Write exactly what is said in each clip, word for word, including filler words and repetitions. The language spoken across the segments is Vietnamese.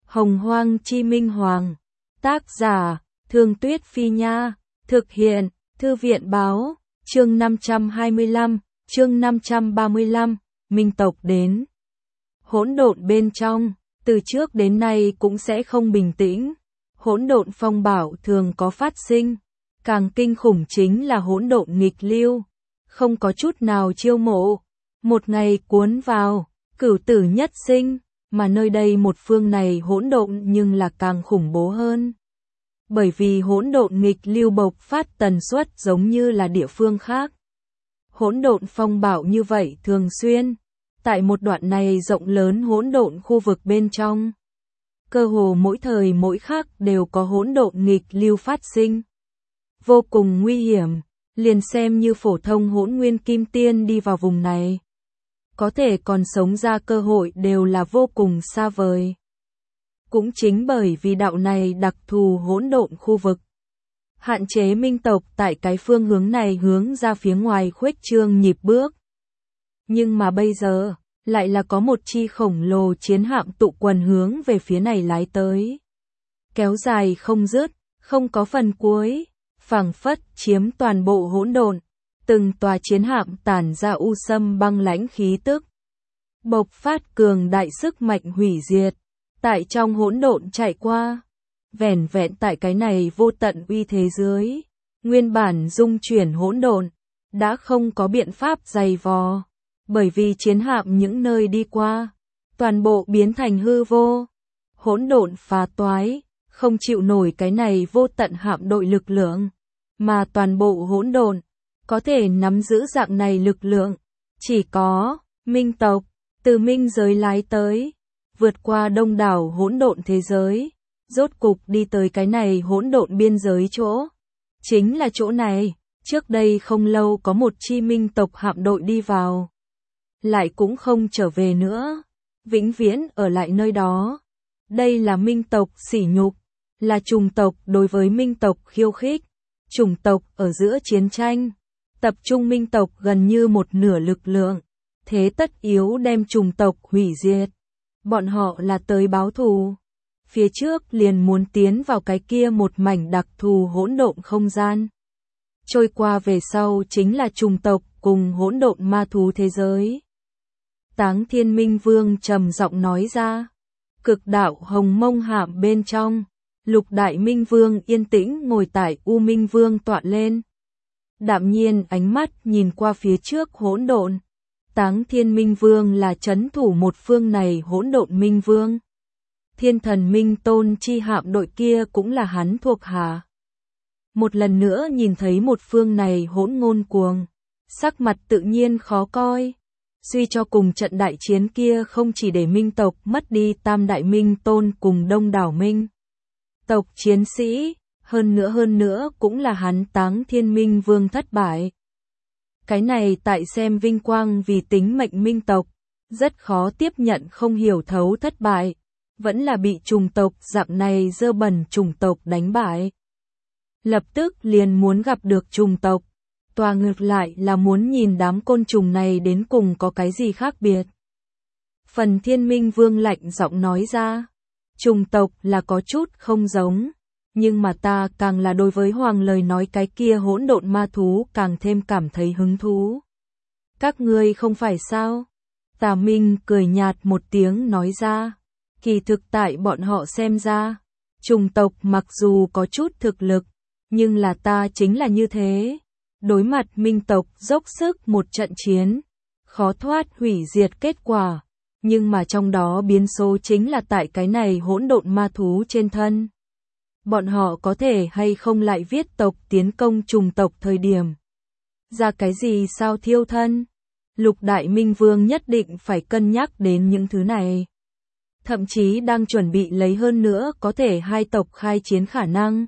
Hồng Hoang Chi Minh Hoàng. Tác giả, Thương Tuyết Phi Nha. Thực hiện, Thư viện Báo. Chương năm trăm hai mươi lăm, chương năm trăm ba mươi lăm, Minh tộc đến. Hỗn độn bên trong, từ trước đến nay cũng sẽ không bình tĩnh. Hỗn độn phong bạo thường có phát sinh. Càng kinh khủng chính là hỗn độn nghịch lưu. Không có chút nào chiêu mộ. Một ngày cuốn vào, cửu tử nhất sinh. Mà nơi đây một phương này hỗn độn nhưng là càng khủng bố hơn. Bởi vì hỗn độn nghịch lưu bộc phát tần suất giống như là địa phương khác. Hỗn độn phong bạo như vậy thường xuyên. Tại một đoạn này rộng lớn hỗn độn khu vực bên trong. Cơ hồ mỗi thời mỗi khắc đều có hỗn độn nghịch lưu phát sinh. Vô cùng nguy hiểm, liền xem như phổ thông hỗn nguyên kim tiên đi vào vùng này. Có thể còn sống ra cơ hội đều là vô cùng xa vời. Cũng chính bởi vì đạo này đặc thù hỗn độn khu vực. Hạn chế minh tộc tại cái phương hướng này hướng ra phía ngoài khuếch trương nhịp bước. Nhưng mà bây giờ, lại là có một chi khổng lồ chiến hạm tụ quần hướng về phía này lái tới. Kéo dài không dứt, không có phần cuối, phảng phất chiếm toàn bộ hỗn độn. Từng tòa chiến hạm tản ra u sâm băng lãnh khí tức. Bộc phát cường đại sức mạnh hủy diệt. Tại trong hỗn độn chạy qua. Vẻn vẹn tại cái này vô tận uy thế dưới. Nguyên bản dung chuyển hỗn độn. Đã không có biện pháp dày vò. Bởi vì chiến hạm những nơi đi qua. Toàn bộ biến thành hư vô. Hỗn độn phá toái. Không chịu nổi cái này vô tận hạm đội lực lượng. Mà toàn bộ hỗn độn. Có thể nắm giữ dạng này lực lượng, chỉ có minh tộc, từ minh giới lái tới, vượt qua đông đảo hỗn độn thế giới, rốt cục đi tới cái này hỗn độn biên giới chỗ. Chính là chỗ này, trước đây không lâu có một chi minh tộc hạm đội đi vào, lại cũng không trở về nữa, vĩnh viễn ở lại nơi đó. Đây là minh tộc sỉ nhục, là chủng tộc đối với minh tộc khiêu khích, chủng tộc ở giữa chiến tranh. Tập trung minh tộc gần như một nửa lực lượng, thế tất yếu đem chủng tộc hủy diệt. Bọn họ là tới báo thù. Phía trước liền muốn tiến vào cái kia một mảnh đặc thù hỗn độn không gian. Trôi qua về sau chính là chủng tộc cùng hỗn độn ma thú thế giới. Táng Thiên Minh Vương trầm giọng nói ra. Cực đạo hồng mông hạm bên trong, Lục Đại Minh Vương yên tĩnh ngồi tại U Minh Vương tọa lên. Đạm nhiên ánh mắt nhìn qua phía trước hỗn độn. Táng Thiên Minh Vương là trấn thủ một phương này hỗn độn Minh Vương. Thiên Thần Minh Tôn chi hạm đội kia cũng là hắn thuộc hạ. Một lần nữa nhìn thấy một phương này hỗn ngôn cuồng, sắc mặt tự nhiên khó coi. Suy cho cùng trận đại chiến kia không chỉ để Minh tộc mất đi Tam Đại Minh Tôn cùng Đông đảo Minh tộc chiến sĩ. Hơn nữa hơn nữa cũng là hắn Táng Thiên Minh Vương thất bại. Cái này tại xem vinh quang vì tính mệnh minh tộc, rất khó tiếp nhận không hiểu thấu thất bại, vẫn là bị chủng tộc dạng này dơ bẩn chủng tộc đánh bại. Lập tức liền muốn gặp được chủng tộc, tòa ngược lại là muốn nhìn đám côn trùng này đến cùng có cái gì khác biệt. Phần Thiên Minh Vương lạnh giọng nói ra, chủng tộc là có chút không giống. Nhưng mà ta càng là đối với Hoàng lời nói cái kia hỗn độn ma thú càng thêm cảm thấy hứng thú. Các ngươi không phải sao? Tà Minh cười nhạt một tiếng nói ra. Kỳ thực tại bọn họ xem ra, chủng tộc mặc dù có chút thực lực, nhưng là ta chính là như thế. Đối mặt minh tộc dốc sức một trận chiến, khó thoát hủy diệt kết quả. Nhưng mà trong đó biến số chính là tại cái này hỗn độn ma thú trên thân. Bọn họ có thể hay không lại viết tộc tiến công chủng tộc thời điểm. Ra cái gì sao thiêu thân? Lục Đại Minh Vương nhất định phải cân nhắc đến những thứ này. Thậm chí đang chuẩn bị lấy hơn nữa có thể hai tộc khai chiến khả năng.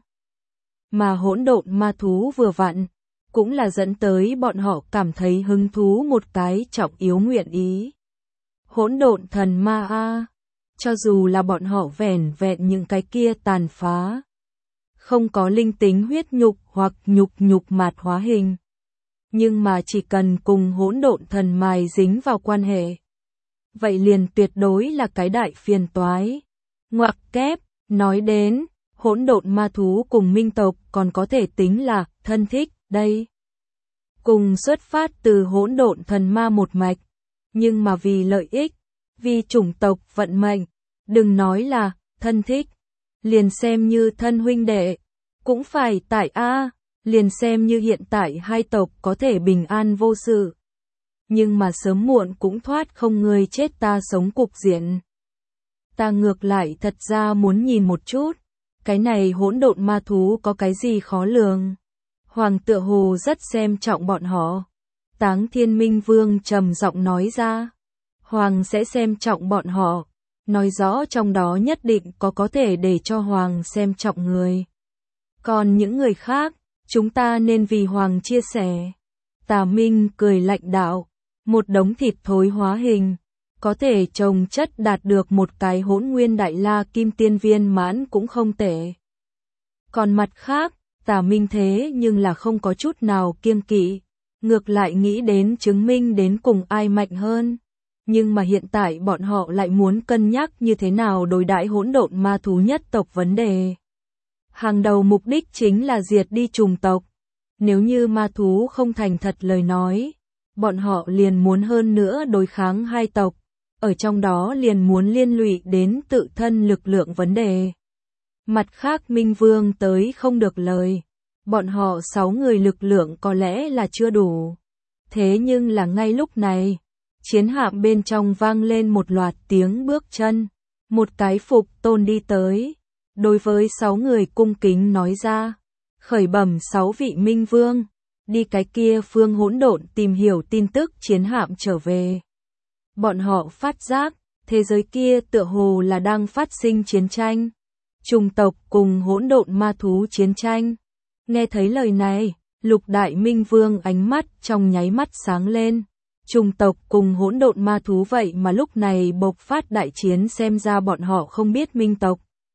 Mà hỗn độn ma thú vừa vặn, cũng là dẫn tới bọn họ cảm thấy hứng thú một cái trọng yếu nguyện ý. Hỗn độn thần ma a, cho dù là bọn họ vẻn vẹn những cái kia tàn phá. Không có linh tính huyết nhục hoặc nhục nhục mạt hóa hình. Nhưng mà chỉ cần cùng hỗn độn thần mài dính vào quan hệ. Vậy liền tuyệt đối là cái đại phiền toái. Ngoặc kép, nói đến, hỗn độn ma thú cùng minh tộc còn có thể tính là thân thích, đây. Cùng xuất phát từ hỗn độn thần ma một mạch, nhưng mà vì lợi ích, vì chủng tộc vận mệnh, đừng nói là thân thích, liền xem như thân huynh đệ, cũng phải tại A, liền xem như hiện tại hai tộc có thể bình an vô sự. Nhưng mà sớm muộn cũng thoát không người chết ta sống cục diện. Ta ngược lại thật ra muốn nhìn một chút, cái này hỗn độn ma thú có cái gì khó lường. Hoàng tựa hồ rất xem trọng bọn họ. Táng Thiên Minh Vương trầm giọng nói ra. Hoàng sẽ xem trọng bọn họ. Nói rõ trong đó nhất định có có thể để cho Hoàng xem trọng người. Còn những người khác, chúng ta nên vì Hoàng chia sẻ. Tà Minh cười lạnh đạo. Một đống thịt thối hóa hình. Có thể trồng chất đạt được một cái hỗn nguyên đại la kim tiên viên mãn cũng không tệ. Còn mặt khác, Tà Minh thế nhưng là không có chút nào kiêng kỵ, ngược lại nghĩ đến chứng minh đến cùng ai mạnh hơn. Nhưng mà hiện tại bọn họ lại muốn cân nhắc như thế nào đối đãi hỗn độn ma thú nhất tộc vấn đề. Hàng đầu mục đích chính là diệt đi trùng tộc. Nếu như ma thú không thành thật lời nói, bọn họ liền muốn hơn nữa đối kháng hai tộc, ở trong đó liền muốn liên lụy đến tự thân lực lượng vấn đề. Mặt khác Minh Vương tới không được lời, bọn họ sáu người lực lượng có lẽ là chưa đủ. Thế nhưng là ngay lúc này, chiến hạm bên trong vang lên một loạt tiếng bước chân, một cái phục tôn đi tới, đối với sáu người cung kính nói ra, khởi bẩm sáu vị Minh Vương, đi cái kia phương hỗn độn tìm hiểu tin tức chiến hạm trở về. Bọn họ phát giác, thế giới kia tựa hồ là đang phát sinh chiến tranh. Trùng tộc cùng hỗn độn ma thú chiến tranh. Nghe thấy lời này, Lục Đại Minh Vương ánh mắt trong nháy mắt sáng lên. Trùng tộc cùng hỗn độn ma thú vậy mà lúc này bộc phát đại chiến, xem ra bọn họ không biết minh tộc.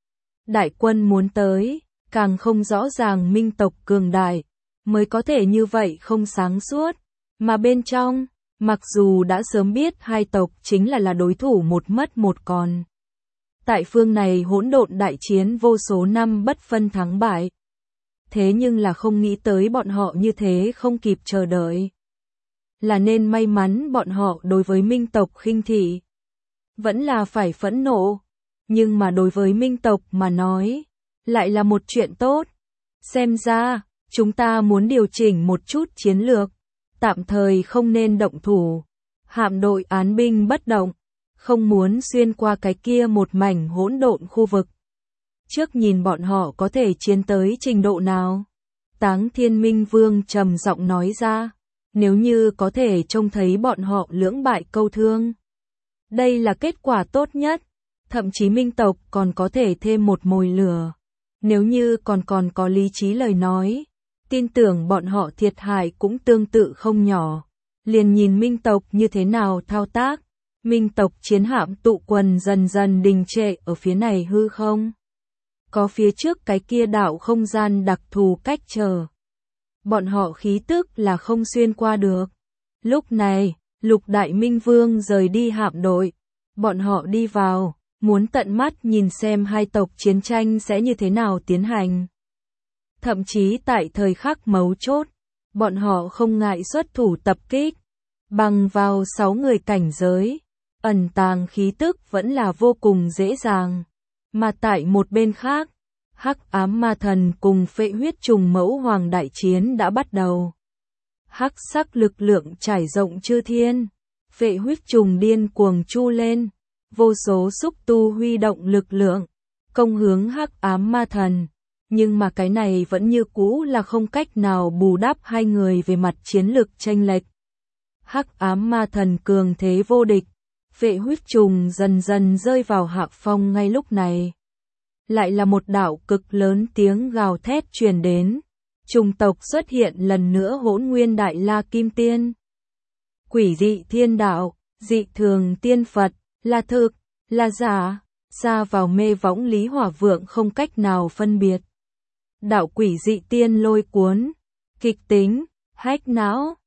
Đại quân muốn tới, càng không rõ ràng minh tộc cường đại, mới có thể như vậy không sáng suốt. Mà bên trong, mặc dù đã sớm biết hai tộc chính là là đối thủ một mất một còn. Tại phương này hỗn độn đại chiến vô số năm bất phân thắng bại. Thế nhưng là không nghĩ tới bọn họ như thế không kịp chờ đợi. Là nên may mắn bọn họ đối với minh tộc khinh thị. Vẫn là phải phẫn nộ. Nhưng mà đối với minh tộc mà nói, lại là một chuyện tốt. Xem ra, chúng ta muốn điều chỉnh một chút chiến lược. Tạm thời không nên động thủ. Hạm đội án binh bất động. Không muốn xuyên qua cái kia một mảnh hỗn độn khu vực. Trước nhìn bọn họ có thể chiến tới trình độ nào. Táng Thiên Minh Vương trầm giọng nói ra. Nếu như có thể trông thấy bọn họ lưỡng bại câu thương. Đây là kết quả tốt nhất. Thậm chí minh tộc còn có thể thêm một mồi lửa. Nếu như còn còn có lý trí lời nói. Tin tưởng bọn họ thiệt hại cũng tương tự không nhỏ. Liền nhìn minh tộc như thế nào thao tác. Minh tộc chiến hạm tụ quần dần dần đình trệ ở phía này hư không. Có phía trước cái kia đạo không gian đặc thù cách trở. Bọn họ khí tức là không xuyên qua được. Lúc này, Lục Đại Minh Vương rời đi hạm đội. Bọn họ đi vào, muốn tận mắt nhìn xem hai tộc chiến tranh sẽ như thế nào tiến hành. Thậm chí tại thời khắc mấu chốt, bọn họ không ngại xuất thủ tập kích. Bằng vào sáu người cảnh giới. Ẩn tàng khí tức vẫn là vô cùng dễ dàng. Mà tại một bên khác, Hắc Ám Ma Thần cùng Phệ Huyết Trùng Mẫu Hoàng đại chiến đã bắt đầu. Hắc sắc lực lượng trải rộng chư thiên. Phệ Huyết Trùng điên cuồng chu lên. Vô số xúc tu huy động lực lượng. Công hướng Hắc Ám Ma Thần. Nhưng mà cái này vẫn như cũ là không cách nào bù đắp hai người về mặt chiến lực chênh lệch. Hắc Ám Ma Thần cường thế vô địch. Phệ Huyết Trùng dần dần rơi vào hạ phong ngay lúc này. Lại là một đạo cực lớn tiếng gào thét truyền đến. Trùng tộc xuất hiện lần nữa hỗn nguyên đại la kim tiên. Quỷ dị thiên đạo, dị thường tiên Phật, là thực, là giả, xa vào mê võng Lý Hỏa Vượng không cách nào phân biệt. Đạo quỷ dị tiên lôi cuốn, kịch tính, hách não.